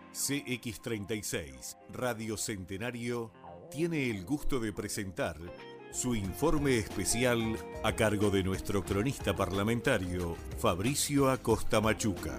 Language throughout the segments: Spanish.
CX36 Radio Centenario tiene el gusto de presentar su informe especial a cargo de nuestro cronista parlamentario Fabricio Acosta Machuca.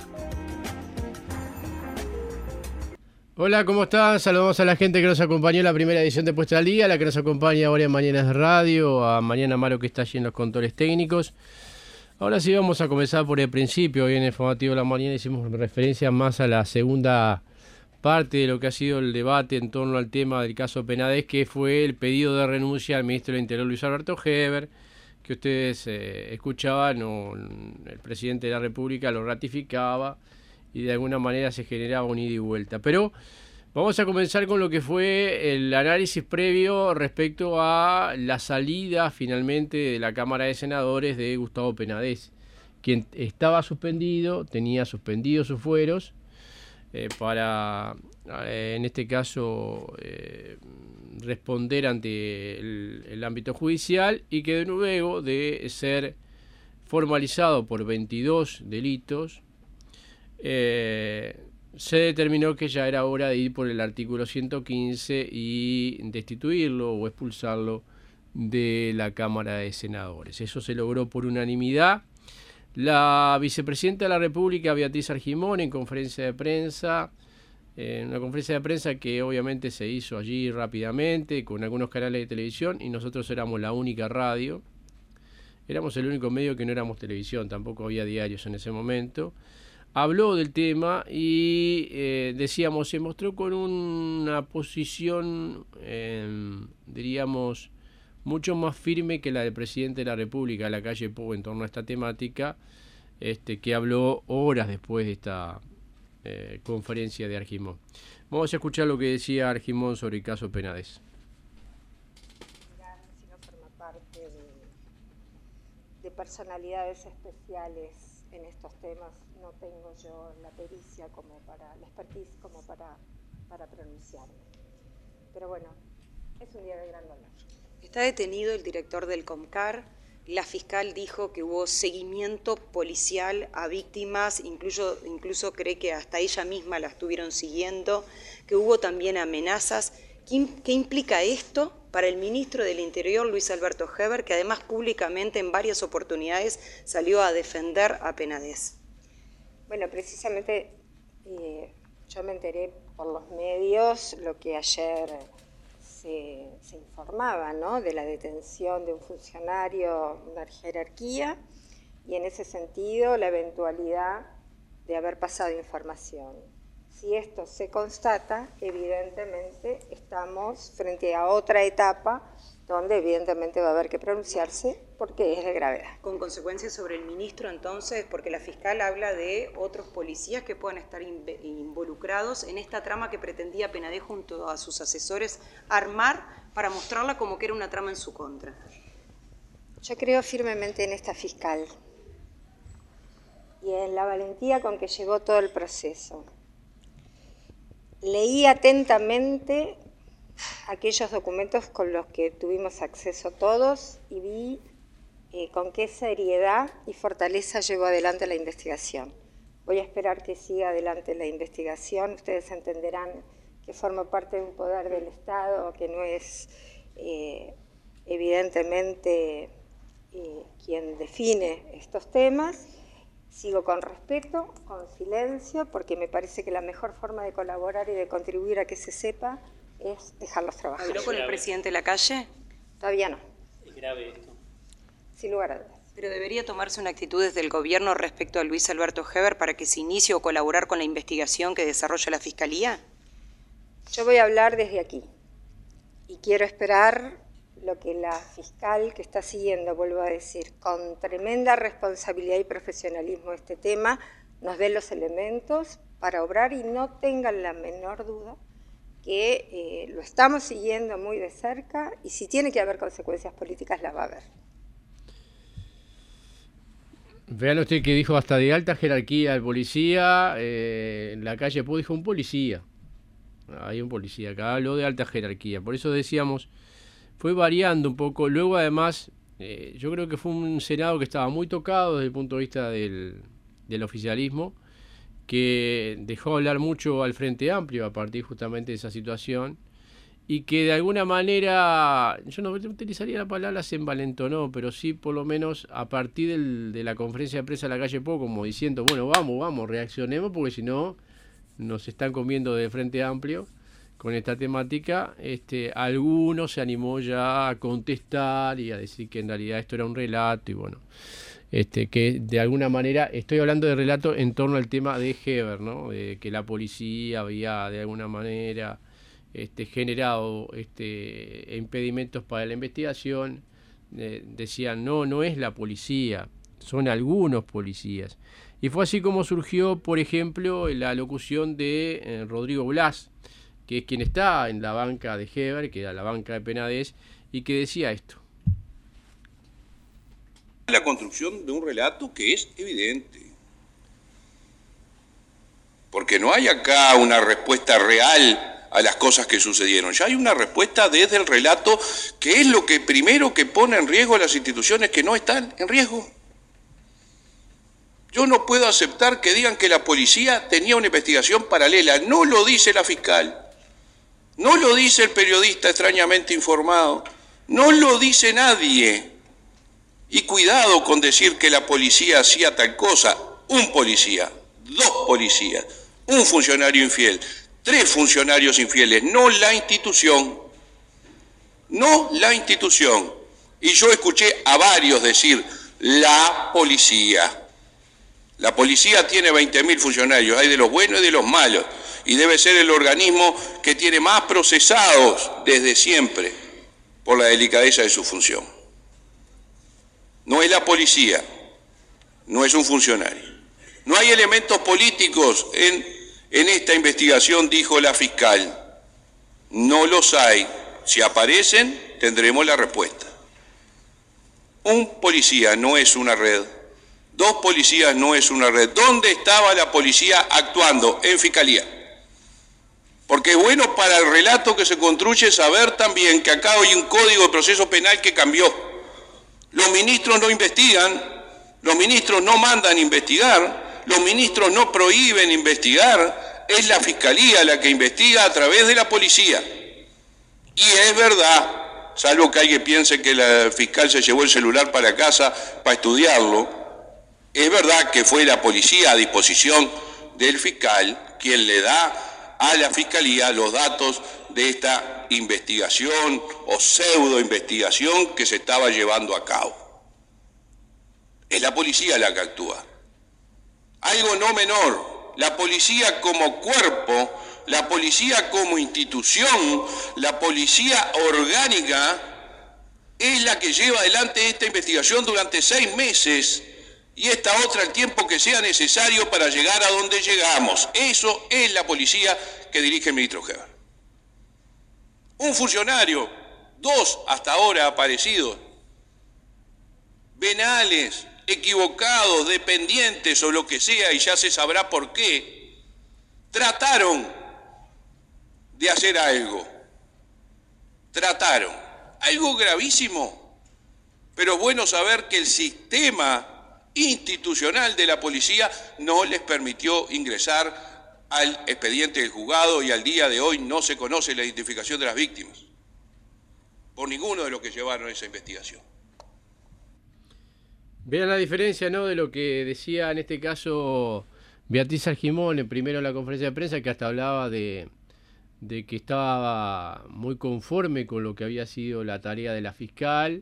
Hola, ¿cómo están? Saludamos a la gente que nos acompañó en la primera edición de Puesta al Día, a la que nos acompaña ahora en Mañanas de Radio, a Mariana Malo que está allí en los controles técnicos. Ahora sí vamos a comenzar por el principio. Hoy en el informativo de la mañana hicimos referencia más a la segunda parte de lo que ha sido el debate en torno al tema del caso Penades, que fue el pedido de renuncia al ministro del Interior Luis Alberto Heber, que ustedes escuchaban, el presidente de la República lo ratificaba y de alguna manera se generaba un ida y vuelta. Pero vamos a comenzar con lo que fue el análisis previo respecto a la salida finalmente de la Cámara de Senadores de Gustavo Penades, quien estaba suspendido, tenía suspendidos sus fueros para, en este caso, responder ante el ámbito judicial, y que luego de ser formalizado por 22 delitos, se determinó que ya era hora de ir por el artículo 115 y destituirlo o expulsarlo de la Cámara de Senadores. Eso se logró por unanimidad. La vicepresidenta de la República, Beatriz Argimón, en conferencia de prensa, una conferencia de prensa que obviamente se hizo allí rápidamente con algunos canales de televisión, y nosotros éramos la única radio. Éramos el único medio que no éramos televisión, tampoco había diarios en ese momento. Habló del tema y decíamos, se mostró con una posición, diríamos, mucho más firme que la del presidente de la República, Lacalle Pou, en torno a esta temática, que habló horas después de esta conferencia de Argimón. Vamos a escuchar lo que decía Argimón sobre el caso Penades. Si no forma parte de personalidades especiales en estos temas, no tengo yo la pericia la expertise como para pronunciarme. Pero bueno, es un día de gran dolor. Está detenido el director del Comcar. La fiscal dijo que hubo seguimiento policial a víctimas, incluso cree que hasta ella misma la estuvieron siguiendo, que hubo también amenazas. ¿Qué implica esto para el ministro del Interior, Luis Alberto Heber, que además públicamente en varias oportunidades salió a defender a Penades? Bueno, precisamente yo me enteré por los medios lo que ayer se informaba, ¿no?, de la detención de un funcionario, una jerarquía, y en ese sentido la eventualidad de haber pasado información. Si esto se constata, evidentemente estamos frente a otra etapa donde evidentemente va a haber que pronunciarse porque es de gravedad. ¿Con consecuencias sobre el ministro entonces? Porque la fiscal habla de otros policías que puedan estar involucrados en esta trama que pretendía Penades junto a sus asesores armar para mostrarla como que era una trama en su contra. Yo creo firmemente en esta fiscal y en la valentía con que llevó todo el proceso. Leí atentamente aquellos documentos con los que tuvimos acceso todos y vi con qué seriedad y fortaleza llevó adelante la investigación. Voy a esperar que siga adelante la investigación. Ustedes entenderán que forma parte de un poder del Estado, que no es evidentemente quien define estos temas. Sigo con respeto, con silencio, porque me parece que la mejor forma de colaborar y de contribuir a que se sepa es dejarlos trabajar. ¿Habló con el presidente Lacalle? Todavía no. ¿Es grave esto? Sin lugar a dudas. ¿Pero debería tomarse una actitud desde el gobierno respecto a Luis Alberto Heber para que se inicie o colaborar con la investigación que desarrolla la Fiscalía? Yo voy a hablar desde aquí y quiero esperar lo que la fiscal que está siguiendo, vuelvo a decir, con tremenda responsabilidad y profesionalismo este tema, nos dé los elementos para obrar, y no tengan la menor duda que lo estamos siguiendo muy de cerca, y si tiene que haber consecuencias políticas las va a haber. Vean usted que dijo hasta de alta jerarquía el policía, en Lacalle Pou dijo un policía. Hay un policía, acá habló de alta jerarquía, por eso decíamos, fue variando un poco. Luego además, yo creo que fue un Senado que estaba muy tocado desde el punto de vista del oficialismo, que dejó hablar mucho al Frente Amplio a partir justamente de esa situación, y que de alguna manera, yo no utilizaría la palabra se envalentonó, pero sí por lo menos a partir de la conferencia de prensa de la calle Pou, como diciendo, bueno, vamos, reaccionemos, porque si no nos están comiendo de Frente Amplio con esta temática. Algunos se animó ya a contestar y a decir que en realidad esto era un relato, y bueno, que de alguna manera, estoy hablando de relato en torno al tema de Heber, ¿no? De que la policía había de alguna manera generado impedimentos para la investigación. Decían, no es la policía, son algunos policías. Y fue así como surgió, por ejemplo, la locución de Rodrigo Blas, que es quien está en la banca de Heber, que era la banca de Penades, y que decía esto. La construcción de un relato que es evidente. Porque no hay acá una respuesta real a las cosas que sucedieron. Ya hay una respuesta desde el relato, que es lo que primero que pone en riesgo a las instituciones que no están en riesgo. Yo no puedo aceptar que digan que la policía tenía una investigación paralela. No lo dice la fiscal, no lo dice el periodista extrañamente informado, no lo dice nadie. Y cuidado con decir que la policía hacía tal cosa. Un policía, 2 policías, un funcionario infiel, 3 funcionarios infieles, no la institución. No la institución. Y yo escuché a varios decir, la policía. La policía tiene 20.000 funcionarios, hay de los buenos y de los malos, y debe ser el organismo que tiene más procesados desde siempre por la delicadeza de su función. No es la policía, no es un funcionario. No hay elementos políticos en esta investigación, dijo la fiscal. No los hay. Si aparecen, tendremos la respuesta. Un policía no es una red. 2 policías no es una red. ¿Dónde estaba la policía actuando? En fiscalía. Porque es bueno para el relato que se construye saber también que acá hay un código de proceso penal que cambió. Los ministros no investigan, los ministros no mandan investigar, los ministros no prohíben investigar, es la fiscalía la que investiga a través de la policía. Y es verdad, salvo que alguien piense que la fiscal se llevó el celular para casa para estudiarlo, es verdad que fue la policía a disposición del fiscal quien le da a la fiscalía los datos de esta investigación o pseudo investigación que se estaba llevando a cabo. Es la policía la que actúa. Algo no menor, la policía como cuerpo, la policía como institución, la policía orgánica es la que lleva adelante esta investigación durante 6 meses y esta otra el tiempo que sea necesario para llegar a donde llegamos. Eso es la policía que dirige el ministro Heber. Un funcionario, 2 hasta ahora aparecidos, venales, equivocados, dependientes o lo que sea, y ya se sabrá por qué, trataron de hacer algo. Trataron. Algo gravísimo. Pero es bueno saber que el sistema institucional de la policía no les permitió ingresar al expediente del juzgado y al día de hoy no se conoce la identificación de las víctimas por ninguno de los que llevaron esa investigación. Vean la diferencia, ¿no?, de lo que decía en este caso Beatriz Argimón, primero en la conferencia de prensa, que hasta hablaba de que estaba muy conforme con lo que había sido la tarea de la fiscal,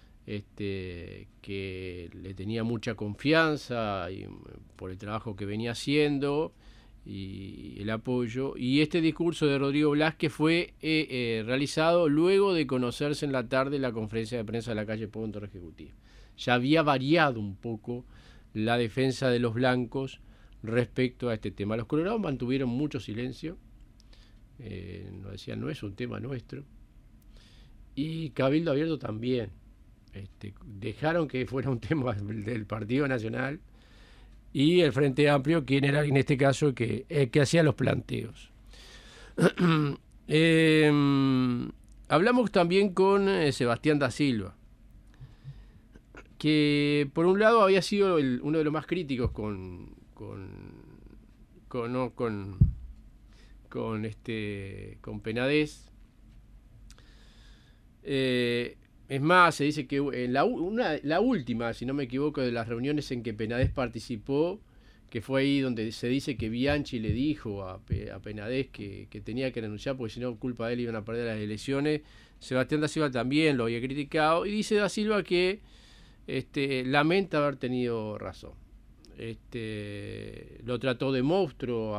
que le tenía mucha confianza por el trabajo que venía haciendo y el apoyo, y este discurso de Rodrigo Blas que fue realizado luego de conocerse en la tarde la conferencia de prensa de la calle Pou en Torre Ejecutiva. Ya había variado un poco la defensa de los blancos respecto a este tema. Los colorados mantuvieron mucho silencio, nos decían no es un tema nuestro, y Cabildo Abierto también. Dejaron que fuera un tema del Partido Nacional y el Frente Amplio, quien era en este caso que hacía los planteos. Hablamos también con Sebastián da Silva, que por un lado había sido uno de los más críticos con con Penades. Es más, se dice que en la última, si no me equivoco, de las reuniones en que Penades participó, que fue ahí donde se dice que Bianchi le dijo a Penades que tenía que renunciar porque si no, culpa de él iban a perder las elecciones. Sebastián da Silva también lo había criticado y dice da Silva que lamenta haber tenido razón. Lo trató de monstruo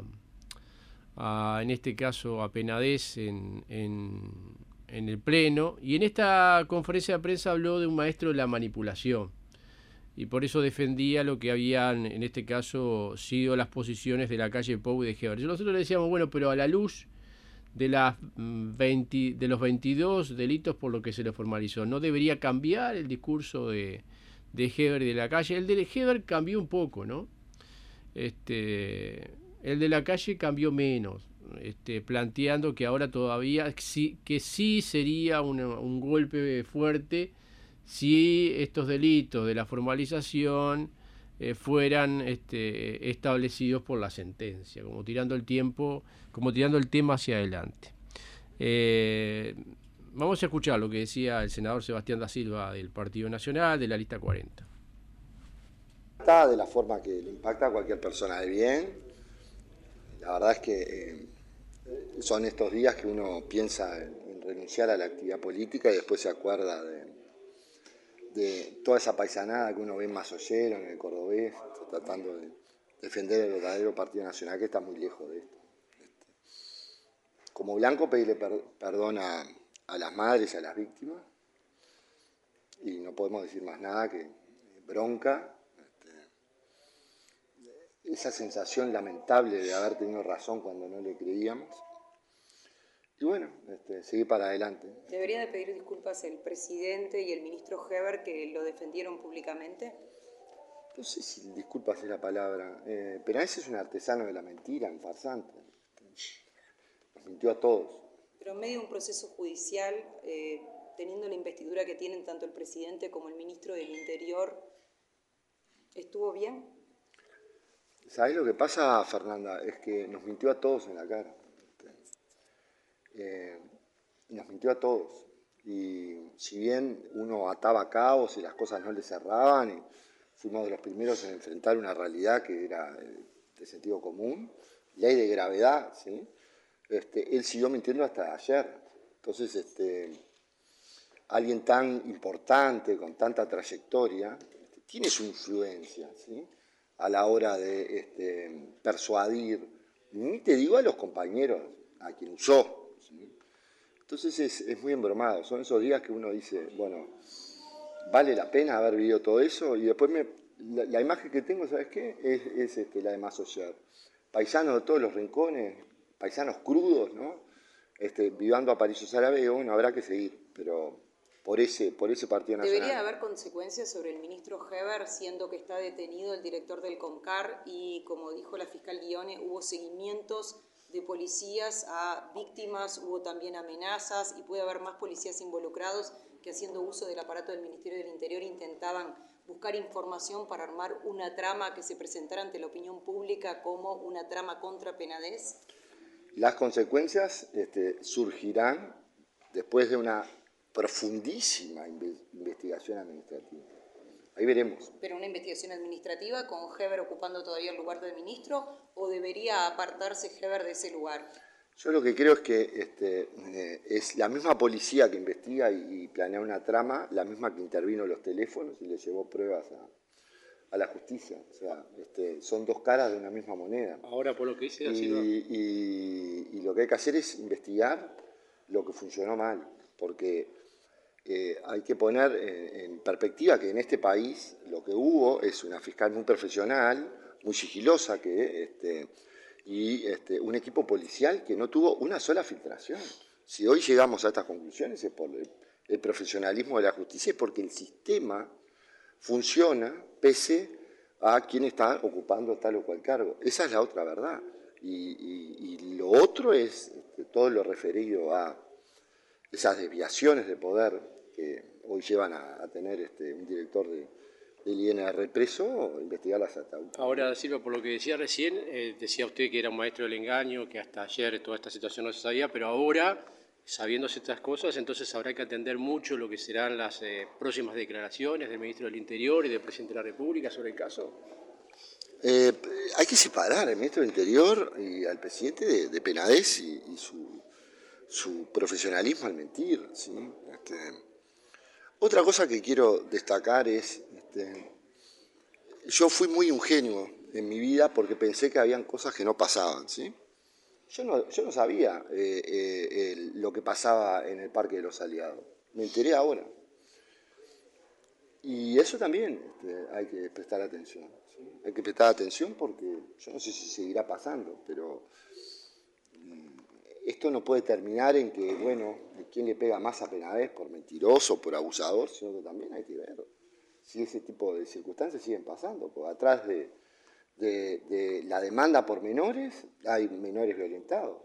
en este caso a Penades en el pleno, y en esta conferencia de prensa habló de un maestro de la manipulación y por eso defendía lo que habían en este caso sido las posiciones de la calle Pou y de Heber. Nosotros le decíamos, bueno, pero a la luz de los 22 delitos por lo que se le formalizó, ¿no debería cambiar el discurso de Heber y de la calle? El de Heber cambió un poco, ¿no? El de la calle cambió menos, planteando que ahora todavía que sí sería un golpe fuerte si estos delitos de la formalización fueran establecidos por la sentencia, como tirando el tema hacia adelante. Vamos a escuchar lo que decía el senador Sebastián da Silva del Partido Nacional, de la lista 40. De la forma que le impacta a cualquier persona de bien. La verdad es que son estos días que uno piensa en renunciar a la actividad política y después se acuerda de toda esa paisanada que uno ve en Masoyero, en el Cordobés, tratando de defender el verdadero Partido Nacional, que está muy lejos de esto. Como blanco, pedirle perdón a las madres y a las víctimas, y no podemos decir más nada que bronca, esa sensación lamentable de haber tenido razón cuando no le creíamos. Y bueno, seguir para adelante. ¿Debería de pedir disculpas el presidente y el ministro Heber que lo defendieron públicamente? No sé si disculpas es la palabra, pero ese es un artesano de la mentira, un farsante. Nos mintió a todos. Pero en medio de un proceso judicial, teniendo la investidura que tienen tanto el presidente como el ministro del Interior, ¿estuvo bien? ¿Sabés lo que pasa, Fernanda? Es que nos mintió a todos en la cara. Nos mintió a todos. Y si bien uno ataba cabos y las cosas no le cerraban, y fuimos de los primeros en enfrentar una realidad que era de sentido común, ley de gravedad, ¿sí? Él siguió mintiendo hasta ayer. Entonces, alguien tan importante, con tanta trayectoria, tiene su influencia, ¿sí? A la hora de persuadir, ni te digo a los compañeros, a quien usó, ¿sí? Entonces es muy embromado. Son esos días que uno dice, bueno, vale la pena haber vivido todo eso. Y después la imagen que tengo, ¿sabes qué? Es la de Masoyer. Paisanos de todos los rincones, paisanos crudos, ¿no? Vivando a París Árabe, bueno, habrá que seguir, pero por ese Partido Nacional. ¿Debería haber consecuencias sobre el ministro Heber, siendo que está detenido el director del COMCAR y, como dijo la fiscal Guione, hubo seguimientos de policías a víctimas, hubo también amenazas y puede haber más policías involucrados que, haciendo uso del aparato del Ministerio del Interior, intentaban buscar información para armar una trama que se presentara ante la opinión pública como una trama contra Penades? Las consecuencias surgirán después de una profundísima investigación administrativa. Ahí veremos. ¿Pero una investigación administrativa con Heber ocupando todavía el lugar de ministro o debería apartarse Heber de ese lugar? Yo lo que creo es que es la misma policía que investiga y planea una trama, la misma que intervino en los teléfonos y le llevó pruebas a la justicia. O sea, son dos caras de una misma moneda. Ahora, por lo que dice y lo que hay que hacer es investigar lo que funcionó mal, porque hay que poner en perspectiva que en este país lo que hubo es una fiscal muy profesional, muy sigilosa, y un equipo policial que no tuvo una sola filtración. Si hoy llegamos a estas conclusiones es por el profesionalismo de la justicia, es porque el sistema funciona pese a quien está ocupando tal o cual cargo. Esa es la otra verdad. Y lo otro es todo lo referido a esas desviaciones de poder que hoy llevan a tener un director el INR preso, investigarlas hasta un... Ahora, Silva, por lo que decía recién, decía usted que era un maestro del engaño, que hasta ayer toda esta situación no se sabía, pero ahora, sabiéndose estas cosas, entonces habrá que atender mucho lo que serán las próximas declaraciones del ministro del Interior y del presidente de la República sobre el caso. Hay que separar al ministro del Interior y al presidente de Penades y su profesionalismo al mentir, ¿sí? Otra cosa que quiero destacar es, yo fui muy ingenuo en mi vida porque pensé que habían cosas que no pasaban, ¿sí? Yo no sabía lo que pasaba en el Parque de los Aliados, me enteré ahora. Y eso también hay que prestar atención, ¿sí? Hay que prestar atención porque yo no sé si seguirá pasando, pero esto no puede terminar en que, bueno, quién le pega más a Penades por mentiroso, por abusador, sino que también hay que ver si ese tipo de circunstancias siguen pasando, porque atrás de la demanda por menores hay menores violentados.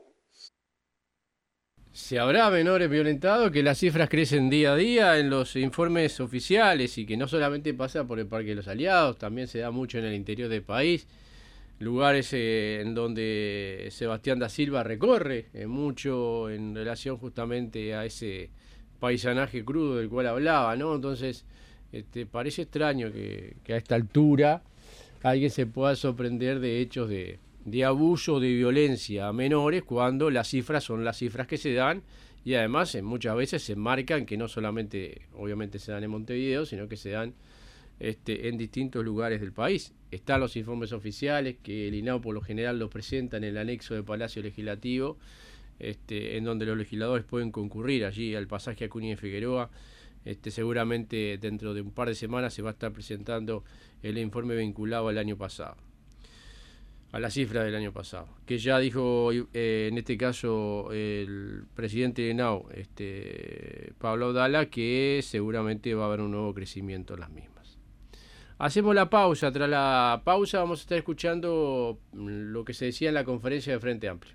¿Se habrá menores violentados? Que las cifras crecen día a día en los informes oficiales y que no solamente pasa por el Parque de los Aliados, también se da mucho en el interior del país, lugares en donde Sebastián da Silva recorre mucho en relación justamente a ese paisanaje crudo del cual hablaba, ¿no? Entonces, parece extraño que a esta altura alguien se pueda sorprender de hechos de abuso, de violencia a menores, cuando las cifras son las cifras que se dan y además muchas veces se marcan que no solamente obviamente se dan en Montevideo, sino que se dan en distintos lugares del país. Están los informes oficiales que el INAU por lo general los presenta en el anexo del Palacio Legislativo, en donde los legisladores pueden concurrir allí al pasaje Acuña y Figueroa. Seguramente dentro de un par de semanas se va a estar presentando el informe vinculado al año pasado, a la cifra del año pasado, que ya dijo en este caso el presidente de INAU, Pablo Audala, que seguramente va a haber un nuevo crecimiento en las mismas. Hacemos la pausa. Tras la pausa vamos a estar escuchando lo que se decía en la conferencia de Frente Amplio.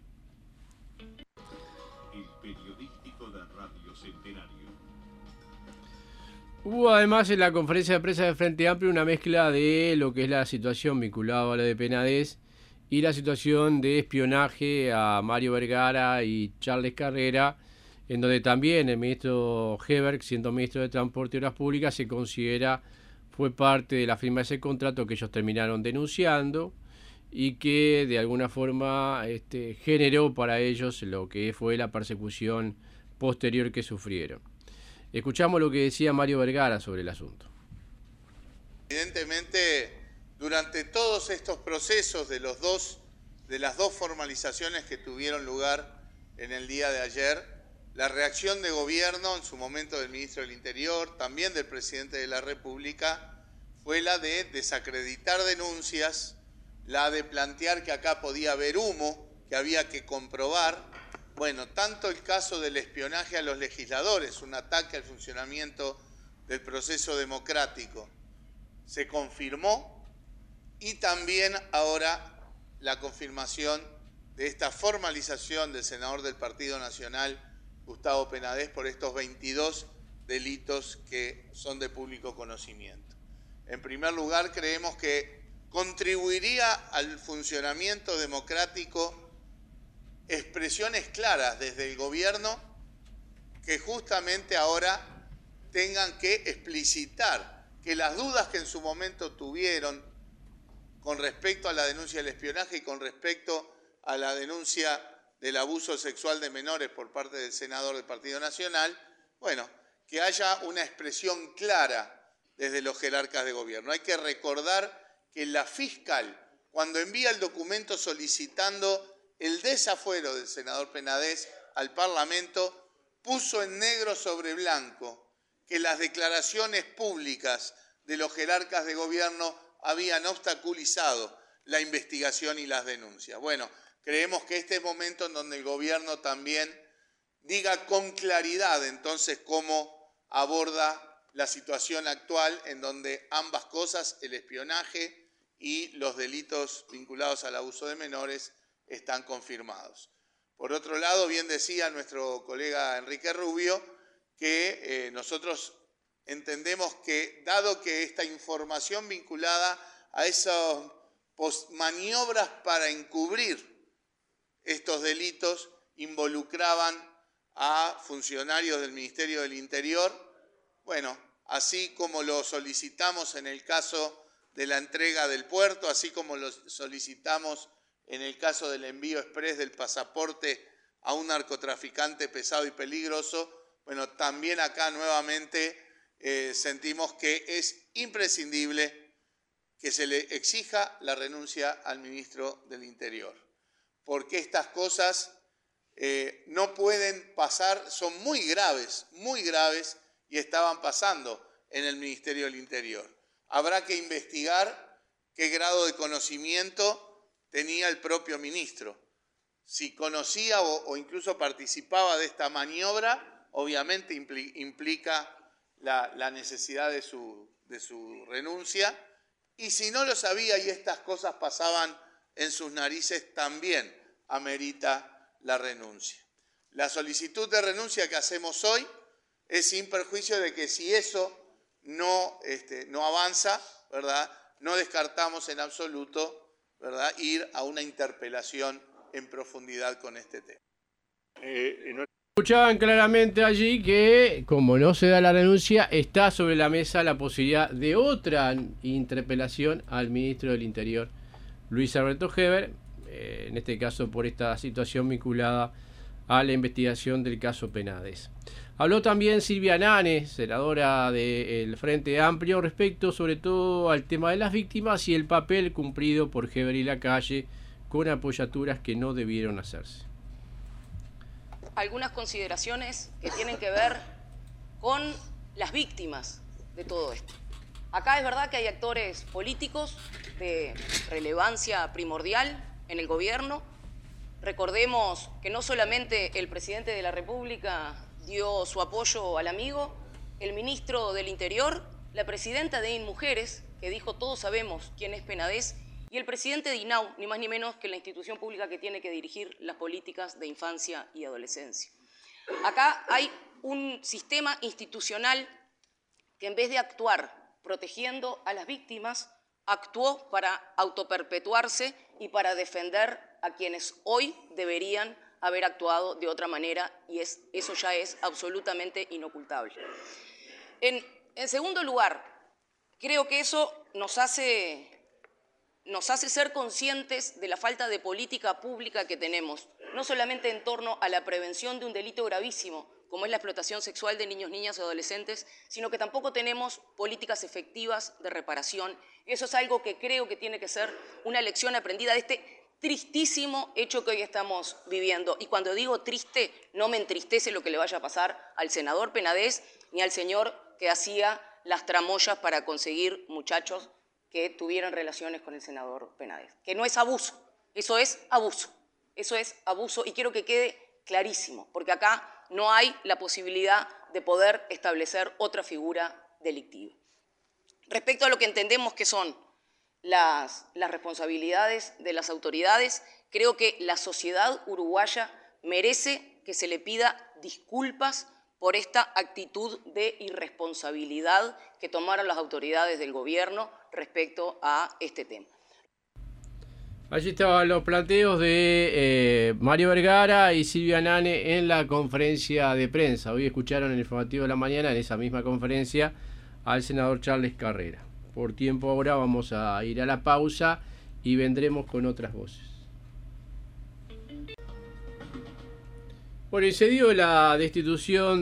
El periodístico de Radio Centenario. Hubo además en la conferencia de prensa de Frente Amplio una mezcla de lo que es la situación vinculada a la de Penades y la situación de espionaje a Mario Vergara y Charles Carrera, en donde también el ministro Heberg, siendo ministro de Transporte y Obras Públicas, se considera fue parte de la firma de ese contrato que ellos terminaron denunciando y que de alguna forma generó para ellos lo que fue la persecución posterior que sufrieron. Escuchamos lo que decía Mario Vergara sobre el asunto. Evidentemente, durante todos estos procesos de las dos formalizaciones que tuvieron lugar en el día de ayer, la reacción de gobierno, en su momento del ministro del Interior, también del presidente de la República, fue la de desacreditar denuncias, la de plantear que acá podía haber humo, que había que comprobar. Bueno, tanto el caso del espionaje a los legisladores, un ataque al funcionamiento del proceso democrático, se confirmó, y también ahora la confirmación de esta formalización del senador del Partido Nacional, Gustavo Penades, por estos 22 delitos que son de público conocimiento. En primer lugar, creemos que contribuiría al funcionamiento democrático expresiones claras desde el gobierno que justamente ahora tengan que explicitar que las dudas que en su momento tuvieron con respecto a la denuncia del espionaje y con respecto a la denuncia del abuso sexual de menores por parte del senador del Partido Nacional, bueno, que haya una expresión clara desde los jerarcas de gobierno. Hay que recordar que la fiscal, cuando envía el documento solicitando el desafuero del senador Penades al Parlamento, puso en negro sobre blanco que las declaraciones públicas de los jerarcas de gobierno habían obstaculizado la investigación y las denuncias. Bueno, creemos que este es el momento en donde el gobierno también diga con claridad entonces cómo aborda la situación actual en donde ambas cosas, el espionaje y los delitos vinculados al abuso de menores, están confirmados. Por otro lado, bien decía nuestro colega Enrique Rubio que nosotros entendemos que, dado que esta información vinculada a esas maniobras para encubrir estos delitos involucraban a funcionarios del Ministerio del Interior, bueno, así como lo solicitamos en el caso de la entrega del puerto, así como lo solicitamos en el caso del envío exprés del pasaporte a un narcotraficante pesado y peligroso, bueno, también acá nuevamente sentimos que es imprescindible que se le exija la renuncia al ministro del Interior, porque estas cosas no pueden pasar, son muy graves y estaban pasando en el Ministerio del Interior. Habrá que investigar qué grado de conocimiento tenía el propio ministro. Si conocía o incluso participaba de esta maniobra, obviamente implica la necesidad de su renuncia, y si no lo sabía y estas cosas pasaban en sus narices, también amerita la renuncia. La solicitud de renuncia que hacemos hoy es sin perjuicio de que si eso no avanza, ¿verdad?, no descartamos en absoluto, ¿verdad?, ir a una interpelación en profundidad con este tema. Escuchaban claramente allí que, como no se da la renuncia, está sobre la mesa la posibilidad de otra interpelación al ministro del Interior, Luis Alberto Heber, en este caso por esta situación vinculada a la investigación del caso Penades. Habló también Silvia Nane, senadora del Frente Amplio, respecto sobre todo al tema de las víctimas y el papel cumplido por Heber y Lacalle con apoyaturas que no debieron hacerse. Algunas consideraciones que tienen que ver con las víctimas de todo esto. Acá es verdad que hay actores políticos de relevancia primordial en el gobierno. Recordemos que no solamente el presidente de la República dio su apoyo al amigo, el ministro del Interior, la presidenta de INMujeres, que dijo todos sabemos quién es Penades, y el presidente de INAU, ni más ni menos que la institución pública que tiene que dirigir las políticas de infancia y adolescencia. Acá hay un sistema institucional que en vez de actuar protegiendo a las víctimas, actuó para autoperpetuarse y para defender a quienes hoy deberían haber actuado de otra manera, y eso ya es absolutamente inocultable. En segundo lugar, creo que eso nos hace ser conscientes de la falta de política pública que tenemos, no solamente en torno a la prevención de un delito gravísimo, como es la explotación sexual de niños, niñas y adolescentes, sino que tampoco tenemos políticas efectivas de reparación. Eso es algo que creo que tiene que ser una lección aprendida de este tristísimo hecho que hoy estamos viviendo. Y cuando digo triste, no me entristece lo que le vaya a pasar al senador Penades ni al señor que hacía las tramoyas para conseguir muchachos que tuvieran relaciones con el senador Penades. Que no es abuso, eso es abuso. Eso es abuso y quiero que quede clarísimo, porque acá no hay la posibilidad de poder establecer otra figura delictiva. Respecto a lo que entendemos que son las responsabilidades de las autoridades, creo que la sociedad uruguaya merece que se le pida disculpas por esta actitud de irresponsabilidad que tomaron las autoridades del gobierno respecto a este tema. Allí estaban los planteos de Mario Vergara y Silvia Nane en la conferencia de prensa. Hoy escucharon en el informativo de la mañana, en esa misma conferencia, al senador Charles Carrera. Por tiempo ahora vamos a ir a la pausa y vendremos con otras voces. Bueno, y se dio la destitución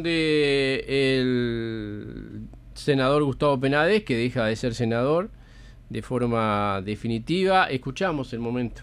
del senador Gustavo Penades, que deja de ser senador de forma definitiva. Escuchamos el momento.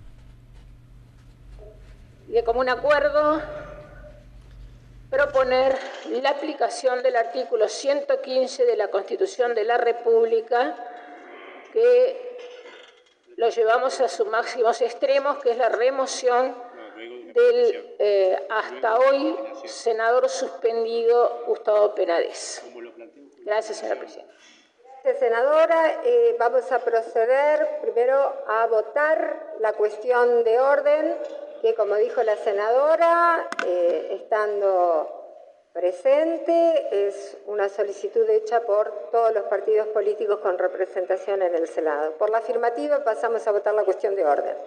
De común acuerdo, proponer la aplicación del artículo 115 de la Constitución de la República, que lo llevamos a sus máximos extremos, que es la remoción del hasta hoy senador suspendido Gustavo Penades. Gracias, señora presidenta. Senadora, vamos a proceder primero a votar la cuestión de orden, que como dijo la senadora, estando presente. Es una solicitud hecha por todos los partidos políticos con representación en el Senado. Por la afirmativa pasamos a votar la cuestión de orden.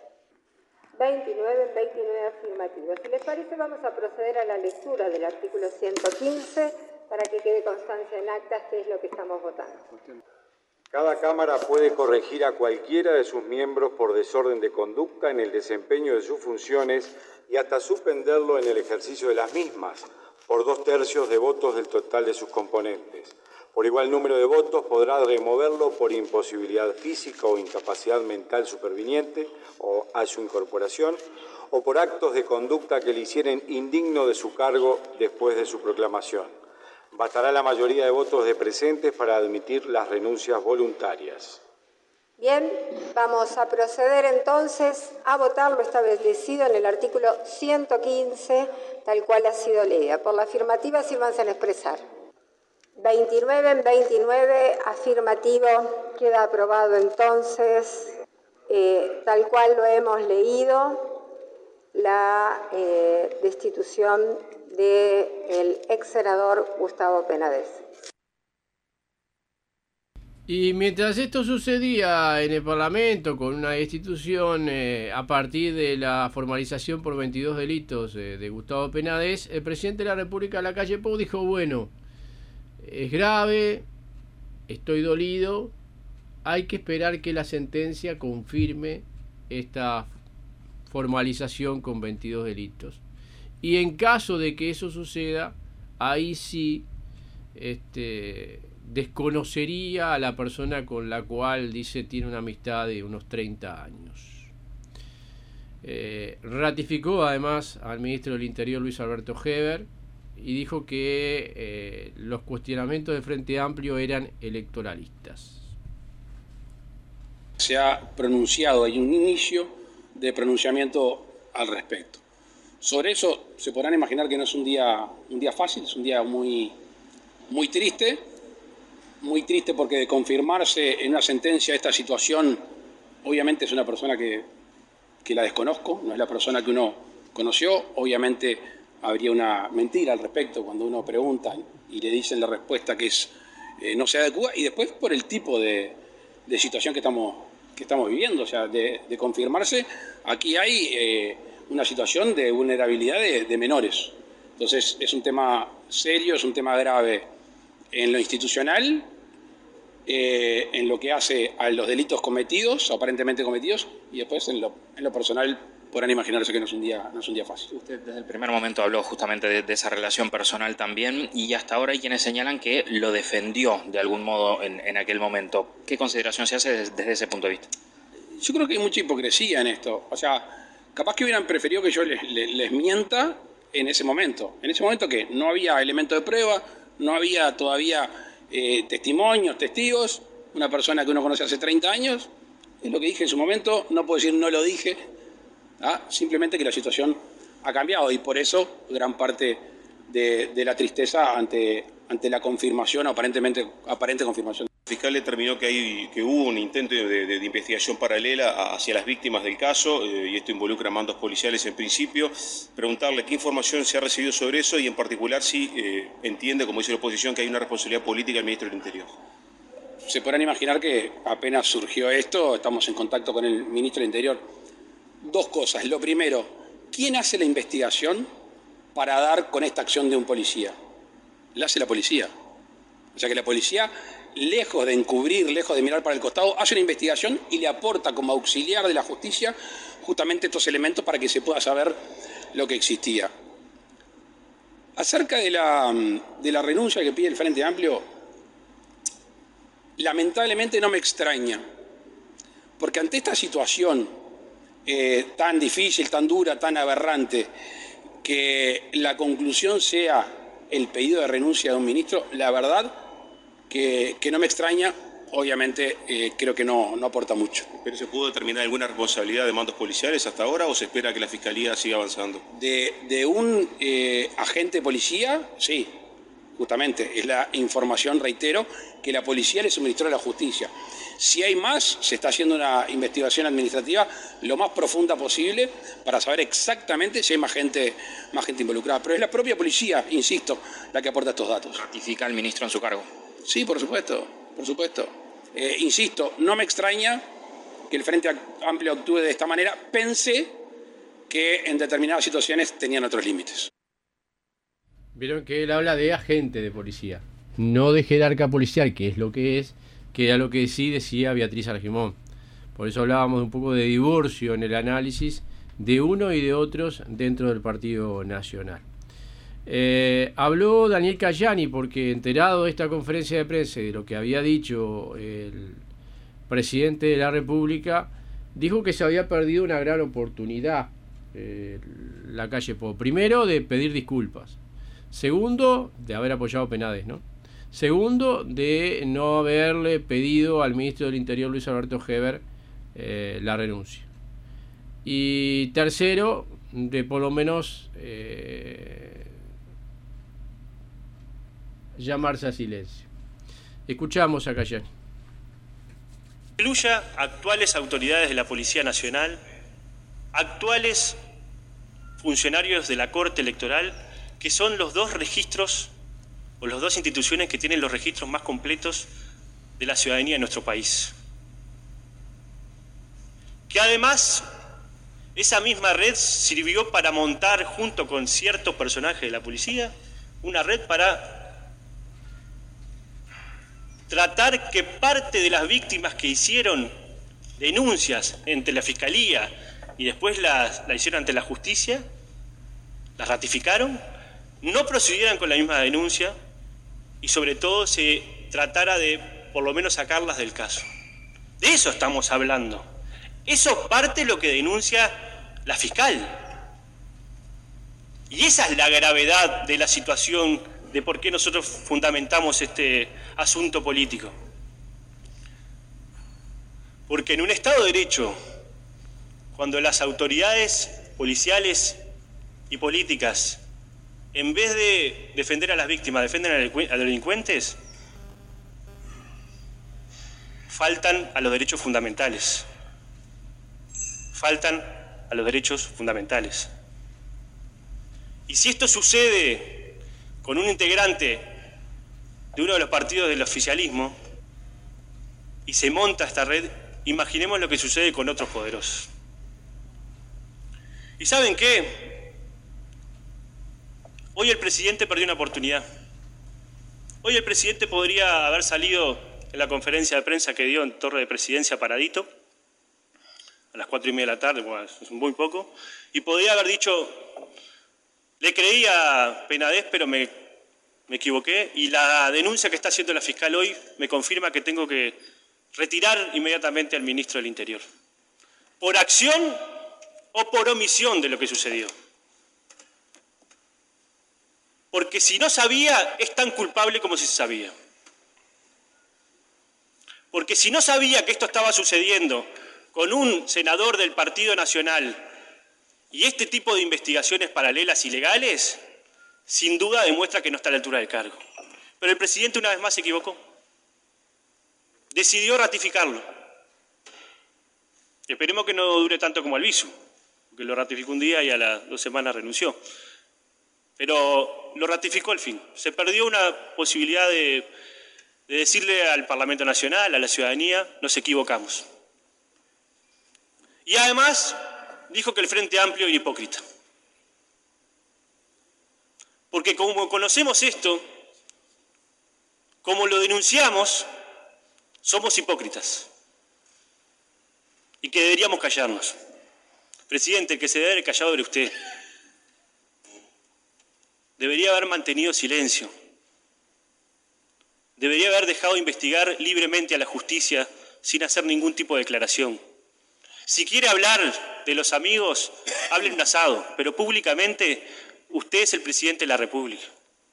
29 afirmativos. Si les parece, vamos a proceder a la lectura del artículo 115 para que quede constancia en actas qué es lo que estamos votando. Cada Cámara puede corregir a cualquiera de sus miembros por desorden de conducta en el desempeño de sus funciones y hasta suspenderlo en el ejercicio de las mismas por 2/3 de votos del total de sus componentes. Por igual número de votos podrá removerlo por imposibilidad física o incapacidad mental superviniente o a su incorporación o por actos de conducta que le hicieren indigno de su cargo después de su proclamación. Bastará la mayoría de votos de presentes para admitir las renuncias voluntarias. Bien, vamos a proceder entonces a votar lo establecido en el artículo 115, tal cual ha sido leída. Por la afirmativa, sírvanse en expresar. 29 afirmativo, queda aprobado entonces, tal cual lo hemos leído, la destitución del ex senador Gustavo Penades. Y mientras esto sucedía en el Parlamento con una destitución a partir de la formalización por 22 delitos de Gustavo Penades, el presidente de la República, Lacalle Pou, dijo, bueno, es grave, estoy dolido, hay que esperar que la sentencia confirme esta formalización con 22 delitos. Y en caso de que eso suceda, ahí sí desconocería a la persona con la cual dice tiene una amistad de unos 30 años. Ratificó además al ministro del Interior, Luis Alberto Heber, y dijo que los cuestionamientos de Frente Amplio eran electoralistas. Se ha pronunciado, hay un inicio de pronunciamiento al respecto. Sobre eso se podrán imaginar que no es un día fácil, es un día muy triste porque de confirmarse en una sentencia esta situación, obviamente es una persona que la desconozco, no es la persona que uno conoció, obviamente habría una mentira al respecto cuando uno pregunta y le dicen la respuesta que es no se adecua, y después por el tipo de situación que estamos viviendo, o sea, de confirmarse, aquí hay una situación de vulnerabilidad de menores. Entonces es un tema serio, es un tema grave en lo institucional, en lo que hace a los delitos cometidos, aparentemente cometidos, y después en lo personal podrán imaginarse que no es un día fácil. Usted desde el primer momento habló justamente de esa relación personal también, y hasta ahora hay quienes señalan que lo defendió de algún modo en aquel momento. ¿Qué consideración se hace desde ese punto de vista? Yo creo que hay mucha hipocresía en esto. O sea, capaz que hubieran preferido que yo les mienta en ese momento. En ese momento que no había elemento de prueba, no había todavía testimonios, testigos, una persona que uno conoce hace 30 años, es lo que dije en su momento, no puedo decir no lo dije, simplemente que la situación ha cambiado y por eso gran parte de la tristeza ante la confirmación, aparente confirmación. El fiscal determinó que hubo un intento de investigación paralela hacia las víctimas del caso y esto involucra mandos policiales en principio. Preguntarle qué información se ha recibido sobre eso y en particular si entiende, como dice la oposición, que hay una responsabilidad política del ministro del Interior. Se podrán imaginar que apenas surgió esto, estamos en contacto con el ministro del Interior. Dos cosas. Lo primero, ¿quién hace la investigación para dar con esta acción de un policía? La hace la policía. O sea que la policía, lejos de encubrir, lejos de mirar para el costado, hace una investigación y le aporta como auxiliar de la justicia justamente estos elementos para que se pueda saber lo que existía. Acerca de la renuncia que pide el Frente Amplio, lamentablemente no me extraña, porque ante esta situación tan difícil, tan dura, tan aberrante, que la conclusión sea el pedido de renuncia de un ministro, la verdad que no me extraña, obviamente creo que no aporta mucho. ¿Pero se pudo determinar alguna responsabilidad de mandos policiales hasta ahora o se espera que la Fiscalía siga avanzando? De un agente de policía, sí, justamente, es la información, reitero, que la policía le suministró a la justicia. Si hay más, se está haciendo una investigación administrativa lo más profunda posible para saber exactamente si hay más gente involucrada. Pero es la propia policía, insisto, la que aporta estos datos. ¿Ratifica el ministro en su cargo? Sí, por supuesto, por supuesto. Insisto, no me extraña que el Frente Amplio actúe de esta manera. Pensé que en determinadas situaciones tenían otros límites. Vieron que él habla de agente de policía, no de jerarca policial, que era lo que sí decía Beatriz Argimón. Por eso hablábamos un poco de divorcio en el análisis de uno y de otros dentro del Partido Nacional. Habló Daniel Cayani porque, enterado de esta conferencia de prensa y de lo que había dicho el presidente de la República, dijo que se había perdido una gran oportunidad la calle Pou. Primero, de pedir disculpas. Segundo, de haber apoyado Penades, ¿no? Segundo, de no haberle pedido al ministro del Interior, Luis Alberto Heber, la renuncia. Y tercero, de por lo menos llamarse a silencio. Escuchamos a Cayani. Incluya actuales autoridades de la Policía Nacional, actuales funcionarios de la Corte Electoral, que son los dos registros o las dos instituciones que tienen los registros más completos de la ciudadanía de nuestro país. Que además esa misma red sirvió para montar, junto con ciertos personajes de la policía, una red para tratar que parte de las víctimas que hicieron denuncias ante la Fiscalía y después la hicieron ante la justicia, las ratificaron, no procedieran con la misma denuncia y sobre todo se tratara de por lo menos sacarlas del caso. De eso estamos hablando. Eso parte de lo que denuncia la fiscal. Y esa es la gravedad de la situación de por qué nosotros fundamentamos este asunto político. Porque en un Estado de Derecho, cuando las autoridades policiales y políticas, en vez de defender a las víctimas, defienden a los delincuentes, faltan a los derechos fundamentales. Faltan a los derechos fundamentales. Y si esto sucede con un integrante de uno de los partidos del oficialismo y se monta esta red, imaginemos lo que sucede con otros poderosos. ¿Y saben qué? Hoy el presidente perdió una oportunidad. Hoy el presidente podría haber salido en la conferencia de prensa que dio en Torre de Presidencia paradito, a las 4:30 de la tarde, bueno, es muy poco, y podría haber dicho, le creí a Penades, pero me equivoqué, y la denuncia que está haciendo la fiscal hoy me confirma que tengo que retirar inmediatamente al ministro del Interior, por acción o por omisión de lo que sucedió. Porque si no sabía, es tan culpable como si se sabía. Porque si no sabía que esto estaba sucediendo con un senador del Partido Nacional y este tipo de investigaciones paralelas ilegales, sin duda demuestra que no está a la altura del cargo. Pero el presidente una vez más se equivocó. Decidió ratificarlo. Esperemos que no dure tanto como Albizu, porque lo ratificó un día y a las 2 semanas renunció. Pero lo ratificó al fin. Se perdió una posibilidad de decirle al Parlamento Nacional, a la ciudadanía, nos equivocamos. Y además dijo que el Frente Amplio era hipócrita. Porque como conocemos esto, como lo denunciamos, somos hipócritas. Y que deberíamos callarnos. Presidente, el que se debe haber callado era usted. Debería haber mantenido silencio. Debería haber dejado investigar libremente a la justicia sin hacer ningún tipo de declaración. Si quiere hablar de los amigos, hable en un asado, pero públicamente usted es el presidente de la República.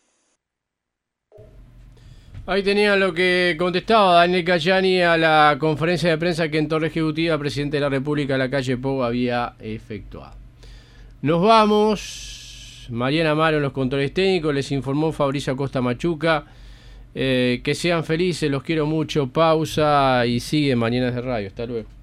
Ahí tenían lo que contestaba Daniel Cayani a la conferencia de prensa que en Torre Ejecutiva el presidente de la República, la calle Pou, había efectuado. Nos vamos. Mariana Amaro en los controles técnicos, les informó Fabricio Acosta Machuca. Que sean felices, los quiero mucho. Pausa y sigue Mañanas de Radio. Hasta luego.